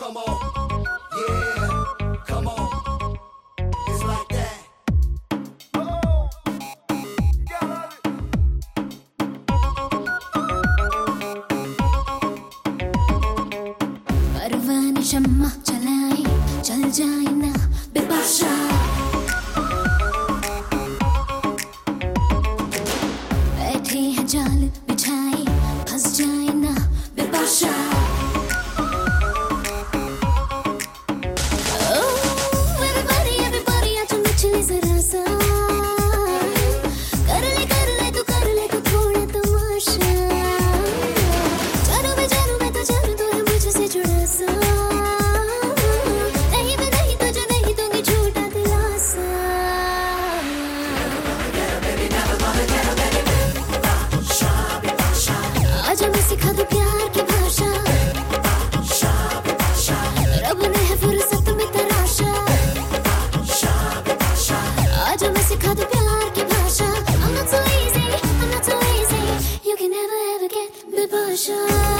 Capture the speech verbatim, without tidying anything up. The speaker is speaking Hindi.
Come on, yeah, come on. It's like that. Oh, you got it. परवाने शम्मा चलाए चल जाए ना बेबाशा बैठे हैं जाल बिछाए फंस जाए ना बेबाशा आजा मैं सिखा दूं प्यार की भाषा रब ने है फुर्सत में तराशा आजा मैं सिखा दूं प्यार की भाषा I'm not so easy, I'm not so easy You can never ever get बेबाशा